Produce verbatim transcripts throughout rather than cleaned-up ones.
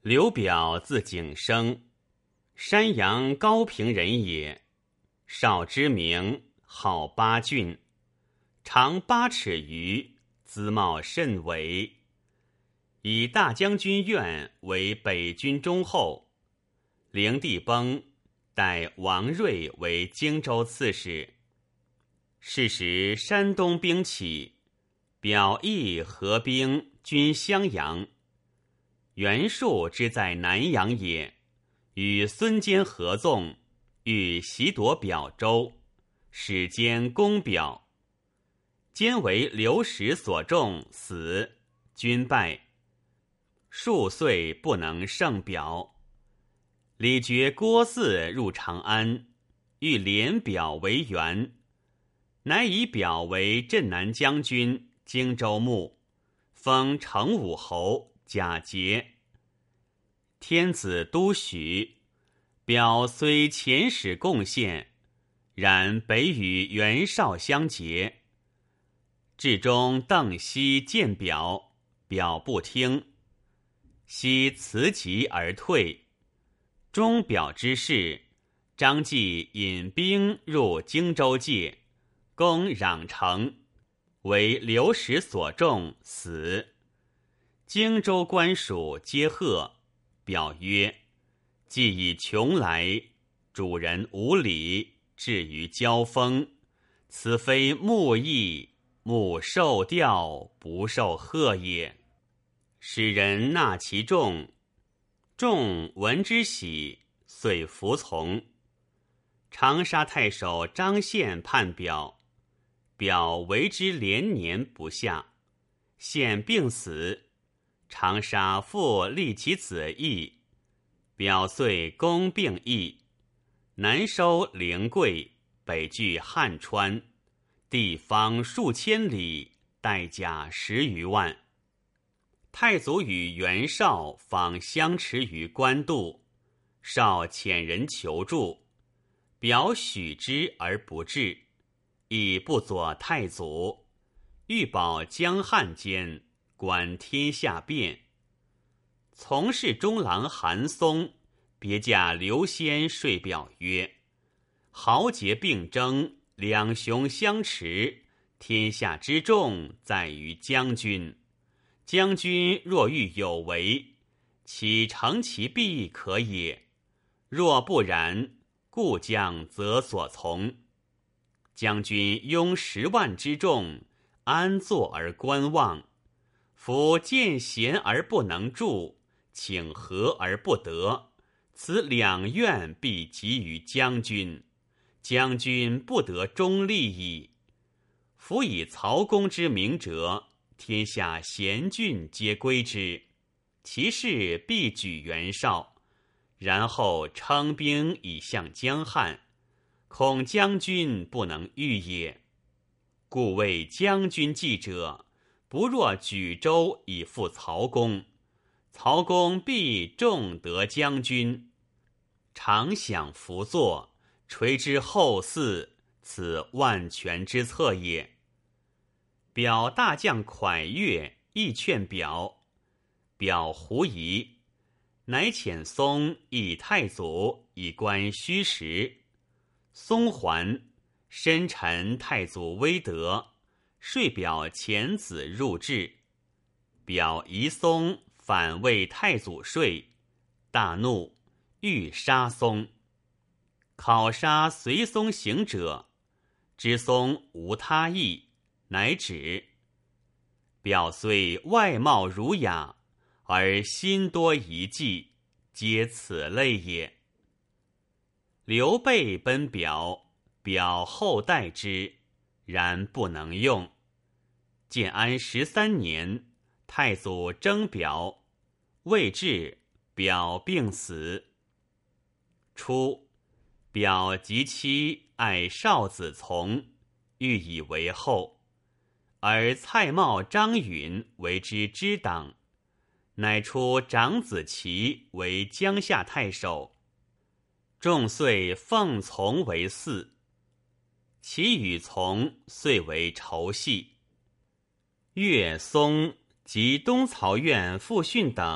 刘表字景生，山阳高平人也。少之名，号八俊，长八尺余，姿貌甚伟。以大将军院为北军中后。灵帝崩，代王睿为荆州刺史。是时山东兵起，表意合兵军襄阳。袁术之在南阳也，与孙坚合纵，欲袭夺表州，使坚攻表。坚为刘石所中，死，军败。数岁不能胜表。李傕郭汜入长安，欲连表为援，乃以表为镇南将军、荆州牧，封成武侯，假节。天子都许，表虽遣使贡献，然北与袁绍相结。至中邓熙见表，表不听，熙辞疾而退。终表之事，张继引兵入荆州界，攻壤城，为刘石所中，死。荆州官属皆贺。表曰：既以穷来，主人无礼，至于交锋，此非木义，木受调，不受贺也。使人纳其众，众闻之喜，遂服从。长沙太守张宪叛表，表为之连年不下。宪病死，长沙复立其子义，表遂攻并义，南收灵桂，北据汉川，地方数千里，代甲十余万。太祖与袁绍访相持于官渡，绍遣人求助，表许之而不至，亦不佐太祖，欲保江汉间，观天下变。从事中郎韩松别驾刘先说表曰：豪杰并争，两雄相持，天下之重在于将军。将军若欲有为，岂成其必可也？若不然，故将则所从。将军拥十万之众，安坐而观望？夫见贤而不能助，请和而不得，此两愿必集于将军，将军不得忠立矣。夫以曹公之明哲，天下贤俊皆归之，其事必举袁绍，然后称兵以向江汉，恐将军不能御也。故谓将军计者，不若举州以复曹公，曹公必重得将军，常享福作，垂之后嗣，此万全之策也。表大将蒯越亦劝表，表狐疑，乃遣松诣太祖以观虚实。松还，深陈太祖威德，说表遣子入质。表疑松反为太祖说，大怒，欲杀松。考杀随松行者，知松无他意，乃止。表虽外貌儒雅，而心多疑忌，皆此类也。刘备奔表，表后代之，然不能用。建安十三年，太祖征表，未至，表病死。初，表及妻爱少子从，欲以为后，而蔡瑁、张允为之支党，乃出长子齐为江夏太守。众遂奉从为嗣，齐与从遂为仇隙。岳松及东曹院傅训等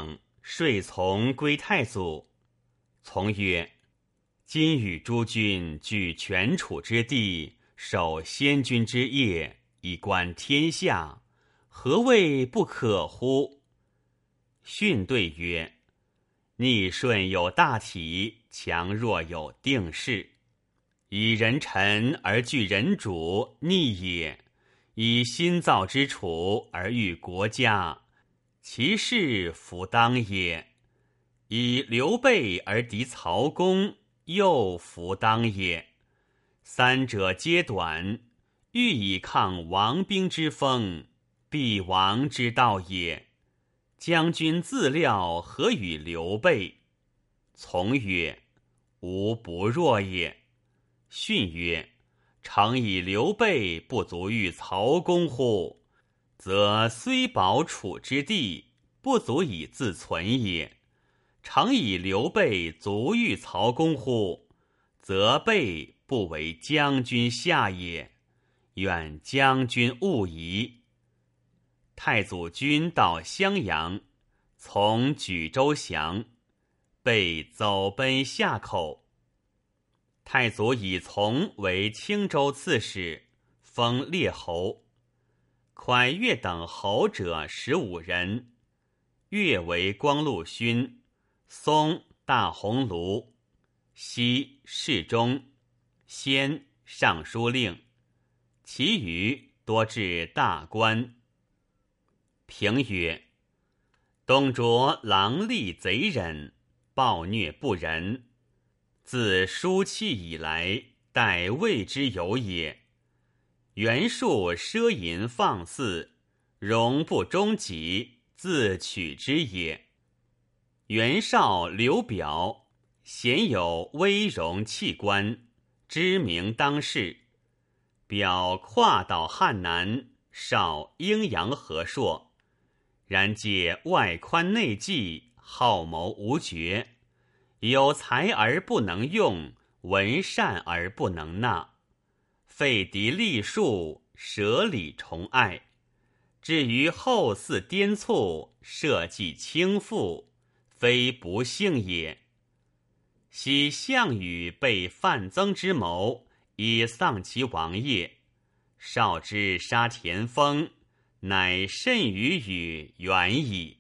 遂从归太祖。从曰：今与诸君据权楚之地，守先君之业，以观天下，何谓不可乎？训对曰：逆顺有大体，强弱有定势。以人臣而据人主，逆也；以新造之楚而欲国家，其事弗当也；以刘备而敌曹公，又弗当也。三者皆短，欲以抗王兵之风，必亡之道也。将军自料何与刘备？从曰：吾不弱也。训曰：诚以刘备不足御曹公乎？则虽保楚之地，不足以自存也。诚以刘备足御曹公乎？则备不为将军下也。愿将军勿疑。太祖军到襄阳，从举州降，备走奔夏口。太祖以从为青州刺史，封列侯。蒯越等侯者十五人，越为光禄勋，松大鸿胪，西侍中，先尚书令，其余多至大官。评曰：董卓狼戾贼忍，暴虐不仁，自书契以来，待未之有也。袁术奢淫放肆，容不忠己，自取之也。袁绍、刘表鲜有威容器官，知名当世。表跨岛汉南，绍阴阳和硕，然借外宽内忌，好谋无绝，有才而不能用，闻善而不能纳，废嫡立庶，舍礼崇爱，至于后嗣颠促，社稷倾覆，非不幸也。昔项羽被范增之谋，以丧其王业，绍之杀田丰，乃甚于羽远矣。